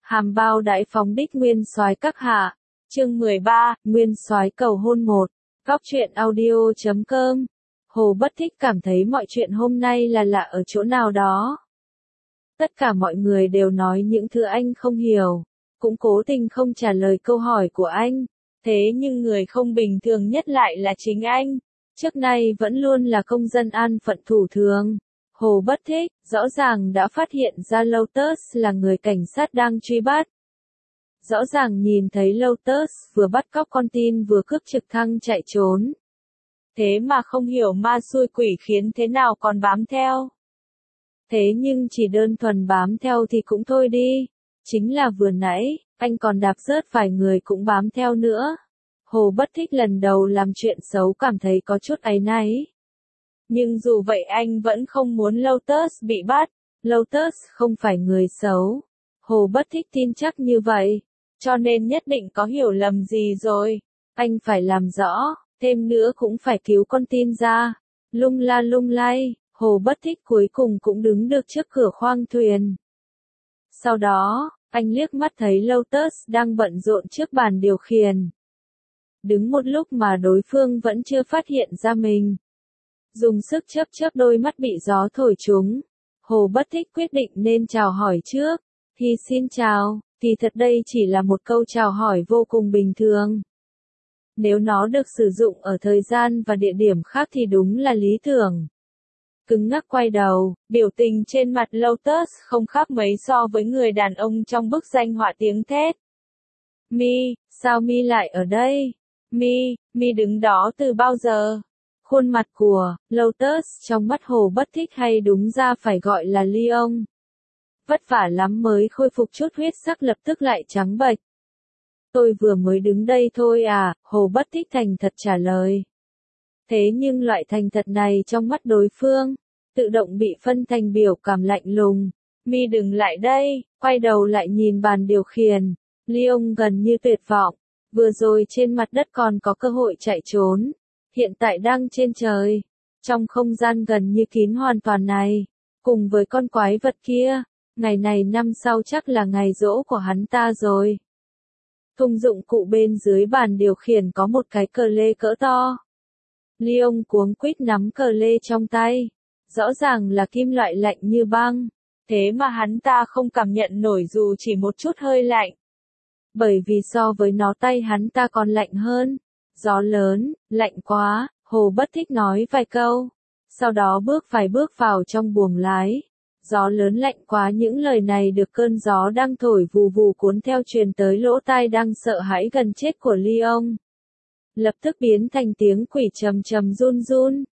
Hàm bao đại phóng đích nguyên soái các hạ. Chương 13, nguyên soái cầu hôn 1. Góc truyện audio.com. Hồ Bất Thích cảm thấy mọi chuyện hôm nay là lạ ở chỗ nào đó. Tất cả mọi người đều nói những thứ anh không hiểu, cũng cố tình không trả lời câu hỏi của anh. Thế nhưng người không bình thường nhất lại là chính anh. Trước nay vẫn luôn là công dân an phận thủ thường. Hồ Bất Thích, rõ ràng đã phát hiện ra Lotus là người cảnh sát đang truy bắt. Rõ ràng nhìn thấy Lotus vừa bắt cóc con tin vừa cướp trực thăng chạy trốn. Thế mà không hiểu ma xui quỷ khiến thế nào còn bám theo. Thế nhưng chỉ đơn thuần bám theo thì cũng thôi đi. Chính là vừa nãy, anh còn đạp rớt vài người cũng bám theo nữa. Hồ Bất Thích lần đầu làm chuyện xấu cảm thấy có chút áy náy. Nhưng dù vậy anh vẫn không muốn Lotus bị bắt. Lotus không phải người xấu. Hồ Bất Thích tin chắc như vậy. Cho nên nhất định có hiểu lầm gì rồi. Anh phải làm rõ, thêm nữa cũng phải cứu con tin ra. Lung la lung lay, Hồ Bất Thích cuối cùng cũng đứng được trước cửa khoang thuyền. Sau đó, anh liếc mắt thấy Lotus đang bận rộn trước bàn điều khiển. Đứng một lúc mà đối phương vẫn chưa phát hiện ra mình. Dùng sức chớp chớp đôi mắt bị gió thổi trúng. Hồ Bất Thích quyết định nên chào hỏi trước. Thì xin chào, thì thật đây chỉ là một câu chào hỏi vô cùng bình thường. Nếu nó được sử dụng ở thời gian và địa điểm khác thì đúng là lý tưởng. Cứng ngắc quay đầu, biểu tình trên mặt Lotus không khác mấy so với người đàn ông trong bức danh họa tiếng thét. Mi, sao Mi lại ở đây? Mi đứng đó từ bao giờ? Khuôn mặt của Lotus trong mắt Hồ Bất Thích hay đúng ra phải gọi là Leon. Vất vả lắm mới khôi phục chút huyết sắc lập tức lại trắng bệch. Tôi vừa mới đứng đây thôi à, Hồ Bất Thích thành thật trả lời. Thế nhưng loại thành thật này trong mắt đối phương, tự động bị phân thành biểu cảm lạnh lùng. Mi đừng lại đây, quay đầu lại nhìn bàn điều khiển. Leon gần như tuyệt vọng, vừa rồi trên mặt đất còn có cơ hội chạy trốn. Hiện tại đang trên trời, trong không gian gần như kín hoàn toàn này, cùng với con quái vật kia, ngày này năm sau chắc là ngày giỗ của hắn ta rồi. Thùng dụng cụ bên dưới bàn điều khiển có một cái cờ lê cỡ to. Leon cuống quýt nắm cờ lê trong tay, rõ ràng là kim loại lạnh như băng, thế mà hắn ta không cảm nhận nổi dù chỉ một chút hơi lạnh. Bởi vì so với nó tay hắn ta còn lạnh hơn. Gió lớn, lạnh quá, Hồ Bất Thích nói vài câu. Sau đó vài bước vào trong buồng lái. Gió lớn lạnh quá, những lời này được cơn gió đang thổi vù vù cuốn theo truyền tới lỗ tai đang sợ hãi gần chết của Leon. Lập tức biến thành tiếng quỷ trầm trầm run run.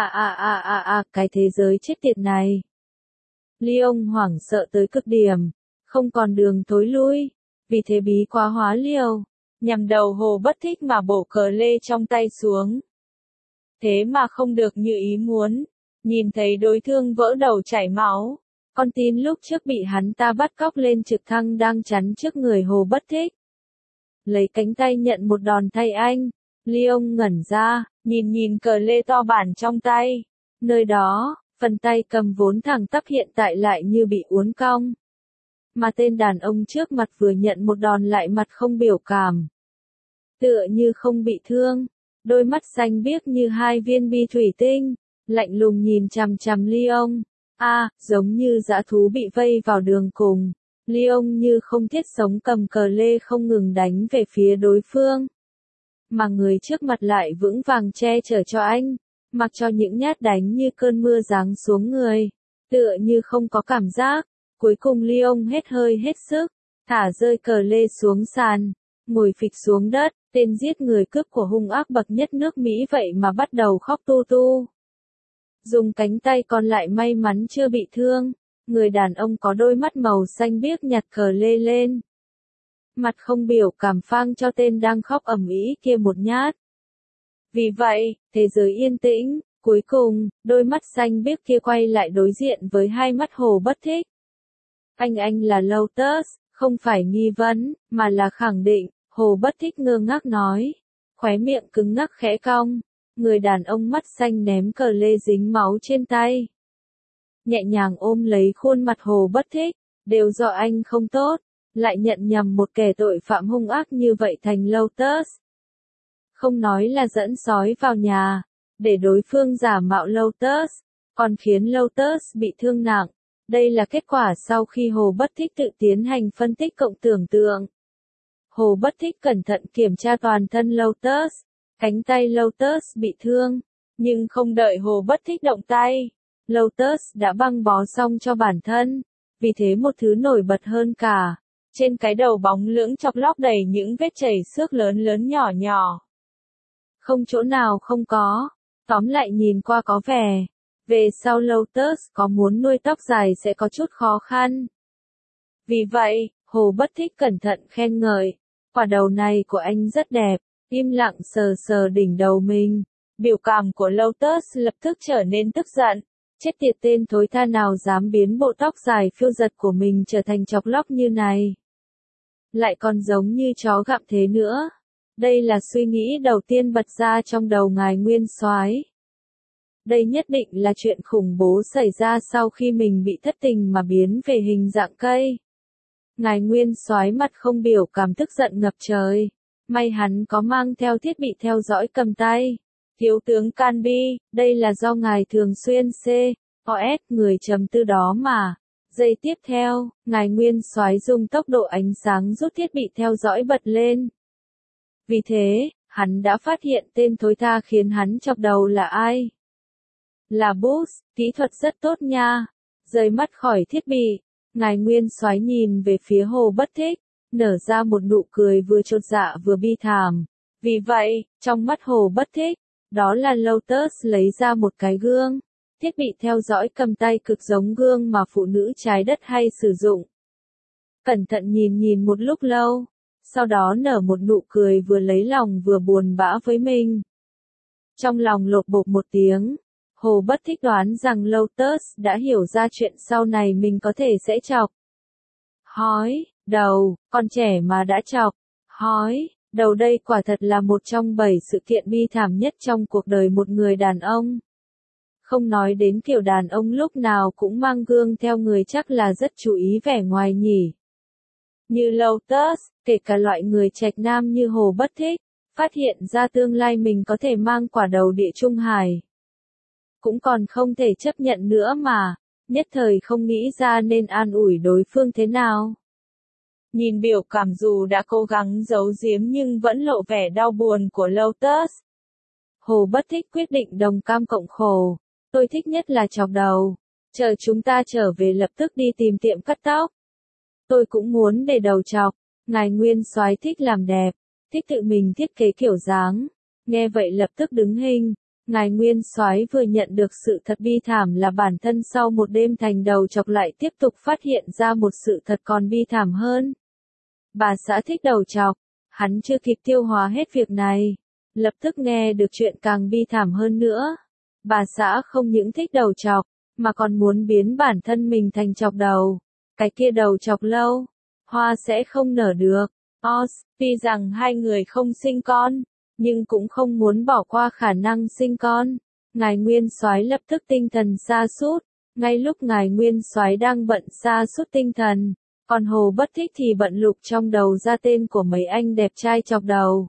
Cái thế giới chết tiệt này. Leon hoảng sợ tới cực điểm. Không còn đường thối lui. Vì thế bí quá hóa liều. Nhằm đầu Hồ Bất Thích mà bổ cờ lê trong tay xuống. Thế mà không được như ý muốn. Nhìn thấy đối phương vỡ đầu chảy máu. Con tin lúc trước bị hắn ta bắt cóc lên trực thăng đang chắn trước người Hồ Bất Thích. Lấy cánh tay nhận một đòn thay anh. Leon ngẩn ra, nhìn cờ lê to bản trong tay. Nơi đó, phần tay cầm vốn thẳng tắp hiện tại lại như bị uốn cong. Mà tên đàn ông trước mặt vừa nhận một đòn lại mặt không biểu cảm. Tựa như không bị thương, đôi mắt xanh biếc như hai viên bi thủy tinh, lạnh lùng nhìn chằm chằm Leon. Giống như dã thú bị vây vào đường cùng. Leon như không thiết sống cầm cờ lê không ngừng đánh về phía đối phương. Mà người trước mặt lại vững vàng che chở cho anh, mặc cho những nhát đánh như cơn mưa giáng xuống người, tựa như không có cảm giác. Cuối cùng Leon hết hơi hết sức, thả rơi cờ lê xuống sàn, ngồi phịch xuống đất, tên giết người cướp của hung ác bậc nhất nước Mỹ vậy mà bắt đầu khóc tu tu. Dùng cánh tay còn lại may mắn chưa bị thương, người đàn ông có đôi mắt màu xanh biếc nhặt cờ lê lên. Mặt không biểu cảm phang cho tên đang khóc ầm ĩ kia một nhát. Vì vậy, thế giới yên tĩnh, cuối cùng, đôi mắt xanh biếc kia quay lại đối diện với hai mắt Hồ Bất Thích. Anh là Lotus, không phải nghi vấn, mà là khẳng định, Hồ Bất Thích ngơ ngác nói. Khóe miệng cứng ngắc khẽ cong, người đàn ông mắt xanh ném cờ lê dính máu trên tay. Nhẹ nhàng ôm lấy khuôn mặt Hồ Bất Thích, đều do anh không tốt, lại nhận nhầm một kẻ tội phạm hung ác như vậy thành Lotus. Không nói là dẫn sói vào nhà, để đối phương giả mạo Lotus, còn khiến Lotus bị thương nặng. Đây là kết quả sau khi Hồ Bất Thích tự tiến hành phân tích cộng tưởng tượng. Hồ Bất Thích cẩn thận kiểm tra toàn thân Lotus, cánh tay Lotus bị thương, nhưng không đợi Hồ Bất Thích động tay, Lotus đã băng bó xong cho bản thân. Vì thế một thứ nổi bật hơn cả, trên cái đầu bóng lưỡng chọc lóc đầy những vết chảy xước lớn lớn nhỏ nhỏ. Không chỗ nào không có, tóm lại nhìn qua có vẻ, về sau Lotus có muốn nuôi tóc dài sẽ có chút khó khăn. Vì vậy, Hồ Bất Thích cẩn thận khen ngợi, quả đầu này của anh rất đẹp, im lặng sờ sờ đỉnh đầu mình. Biểu cảm của Lotus lập tức trở nên tức giận. Chết tiệt, tên thối tha nào dám biến bộ tóc dài phiêu giật của mình trở thành chọc lóc như này. Lại còn giống như chó gặm thế nữa. Đây là suy nghĩ đầu tiên bật ra trong đầu ngài Nguyên Soái. Đây nhất định là chuyện khủng bố xảy ra sau khi mình bị thất tình mà biến về hình dạng cây. Ngài Nguyên Soái mặt không biểu cảm tức giận ngập trời. May hắn có mang theo thiết bị theo dõi cầm tay. Thiếu tướng Canby, đây là do ngài thường xuyên COS người trầm tư đó mà. Giây tiếp theo, ngài Nguyên Soái dùng tốc độ ánh sáng rút thiết bị theo dõi bật lên. Vì thế, hắn đã phát hiện tên thối tha khiến hắn chọc đầu là ai. Là Bush, kỹ thuật rất tốt nha. Rời mắt khỏi thiết bị, ngài Nguyên Soái nhìn về phía Hồ Bất Thích, nở ra một nụ cười vừa chột dạ vừa bi thảm. Vì vậy, trong mắt Hồ Bất Thích, đó là Lotus lấy ra một cái gương. Thiết bị theo dõi cầm tay cực giống gương mà phụ nữ trái đất hay sử dụng. Cẩn thận nhìn một lúc lâu, sau đó nở một nụ cười vừa lấy lòng vừa buồn bã với mình. Trong lòng lột bột một tiếng, Hồ Bất Thích đoán rằng Lotus đã hiểu ra chuyện sau này mình có thể sẽ chọc. Hói, đầu, con trẻ mà đã chọc. Hói, đầu đây quả thật là một trong 7 sự kiện bi thảm nhất trong cuộc đời một người đàn ông. Không nói đến kiểu đàn ông lúc nào cũng mang gương theo người chắc là rất chú ý vẻ ngoài nhỉ. Như Lotus, kể cả loại người trạch nam như Hồ Bất Thích, phát hiện ra tương lai mình có thể mang quả đầu địa trung hải. Cũng còn không thể chấp nhận nữa mà, nhất thời không nghĩ ra nên an ủi đối phương thế nào. Nhìn biểu cảm dù đã cố gắng giấu giếm nhưng vẫn lộ vẻ đau buồn của Lotus. Hồ Bất Thích quyết định đồng cam cộng khổ. Tôi thích nhất là chọc đầu. Chờ chúng ta trở về lập tức đi tìm tiệm cắt tóc. Tôi cũng muốn để đầu chọc. Ngài Nguyên Soái thích làm đẹp, thích tự mình thiết kế kiểu dáng. Nghe vậy lập tức đứng hình. Ngài Nguyên Soái vừa nhận được sự thật bi thảm là bản thân sau một đêm thành đầu chọc lại tiếp tục phát hiện ra một sự thật còn bi thảm hơn. Bà xã thích đầu chọc. Hắn chưa kịp tiêu hóa hết việc này, lập tức nghe được chuyện càng bi thảm hơn nữa. Bà xã không những thích đầu chọc, mà còn muốn biến bản thân mình thành chọc đầu. Cái kia đầu chọc lâu, hoa sẽ không nở được. Tuy rằng hai người không sinh con, nhưng cũng không muốn bỏ qua khả năng sinh con. Ngài Nguyên Soái lập tức tinh thần sa sút. Ngay lúc ngài Nguyên Soái đang bận sa sút tinh thần, còn Hồ Bất Thích thì bận lục trong đầu ra tên của mấy anh đẹp trai chọc đầu.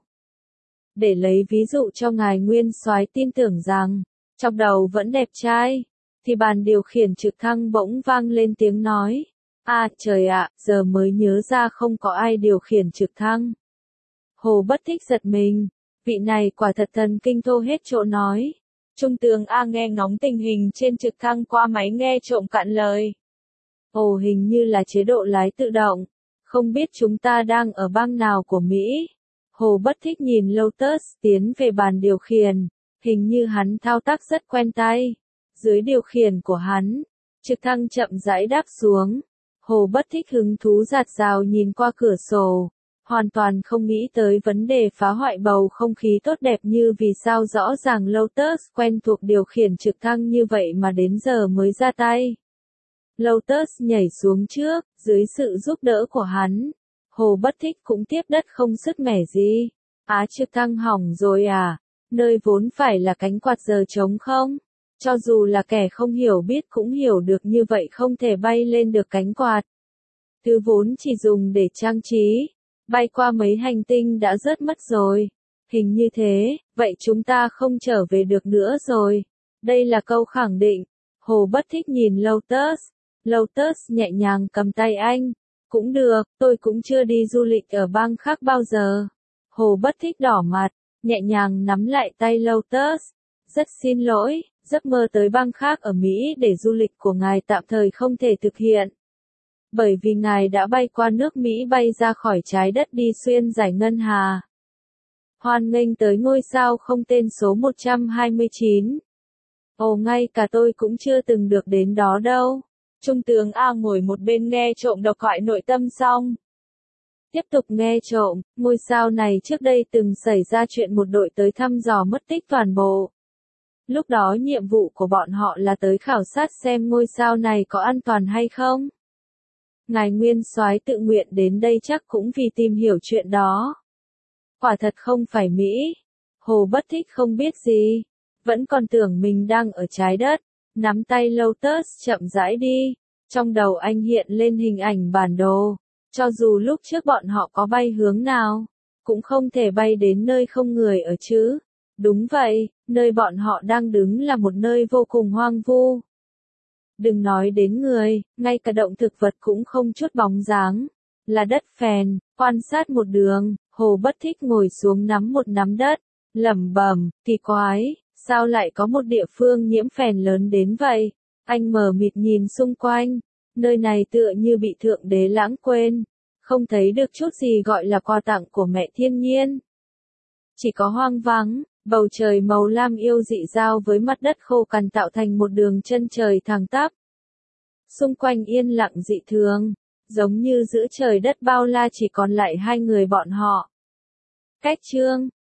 Để lấy ví dụ cho ngài Nguyên Soái tin tưởng rằng chọc đầu vẫn đẹp trai, thì bàn điều khiển trực thăng bỗng vang lên tiếng nói. À trời ạ, giờ mới nhớ ra không có ai điều khiển trực thăng. Hồ Bất Thích giật mình, vị này quả thật thần kinh thô hết chỗ nói. Trung tướng A nghe ngóng tình hình trên trực thăng qua máy nghe trộm cạn lời. Ồ, hình như là chế độ lái tự động. Không biết chúng ta đang ở bang nào của Mỹ. Hồ Bất Thích nhìn Lotus tiến về bàn điều khiển. Hình như hắn thao tác rất quen tay. Dưới điều khiển của hắn, trực thăng chậm rãi đáp xuống. Hồ Bất Thích hứng thú rạt rào nhìn qua cửa sổ. Hoàn toàn không nghĩ tới vấn đề phá hoại bầu không khí tốt đẹp như vì sao rõ ràng Lotus quen thuộc điều khiển trực thăng như vậy mà đến giờ mới ra tay. Lotus nhảy xuống trước, dưới sự giúp đỡ của hắn. Hồ Bất Thích cũng tiếp đất không sứt mẻ gì. Á, trực thăng hỏng rồi à? Nơi vốn phải là cánh quạt giờ trống không? Cho dù là kẻ không hiểu biết cũng hiểu được như vậy không thể bay lên được cánh quạt. Thứ vốn chỉ dùng để trang trí, bay qua mấy hành tinh đã rớt mất rồi. Hình như thế, vậy chúng ta không trở về được nữa rồi. Đây là câu khẳng định. Hồ Bất Thích nhìn Lotus. Lotus nhẹ nhàng cầm tay anh. Cũng được, tôi cũng chưa đi du lịch ở bang khác bao giờ. Hồ Bất Thích đỏ mặt, nhẹ nhàng nắm lại tay Lotus. Rất xin lỗi, giấc mơ tới bang khác ở Mỹ để du lịch của ngài tạm thời không thể thực hiện. Bởi vì ngài đã bay qua nước Mỹ, bay ra khỏi trái đất, đi xuyên dải ngân hà. Hoan nghênh tới ngôi sao không tên số 129. Ồ, ngay cả tôi cũng chưa từng được đến đó đâu. Trung tướng A ngồi một bên nghe trộm độc thoại nội tâm xong. Tiếp tục nghe trộm, ngôi sao này trước đây từng xảy ra chuyện một đội tới thăm dò mất tích toàn bộ. Lúc đó nhiệm vụ của bọn họ là tới khảo sát xem ngôi sao này có an toàn hay không. Ngài Nguyên Soái tự nguyện đến đây chắc cũng vì tìm hiểu chuyện đó. Quả thật không phải Mỹ. Hồ Bất Thích không biết gì. Vẫn còn tưởng mình đang ở trái đất. Nắm tay Lotus chậm rãi đi. Trong đầu anh hiện lên hình ảnh bản đồ. Cho dù lúc trước bọn họ có bay hướng nào, cũng không thể bay đến nơi không người ở chứ. Đúng vậy, nơi bọn họ đang đứng là một nơi vô cùng hoang vu. Đừng nói đến người, ngay cả động thực vật cũng không chút bóng dáng. Là đất phèn, quan sát một đường, Hồ Bất Thích ngồi xuống nắm một nắm đất, lẩm bẩm, kỳ quái, sao lại có một địa phương nhiễm phèn lớn đến vậy? Anh mờ mịt nhìn xung quanh, nơi này tựa như bị Thượng Đế lãng quên, không thấy được chút gì gọi là quà tặng của mẹ thiên nhiên. Chỉ có hoang vắng, bầu trời màu lam yêu dị giao với mặt đất khô cằn tạo thành một đường chân trời thẳng tắp. Xung quanh yên lặng dị thường, giống như giữa trời đất bao la chỉ còn lại hai người bọn họ. Cách chương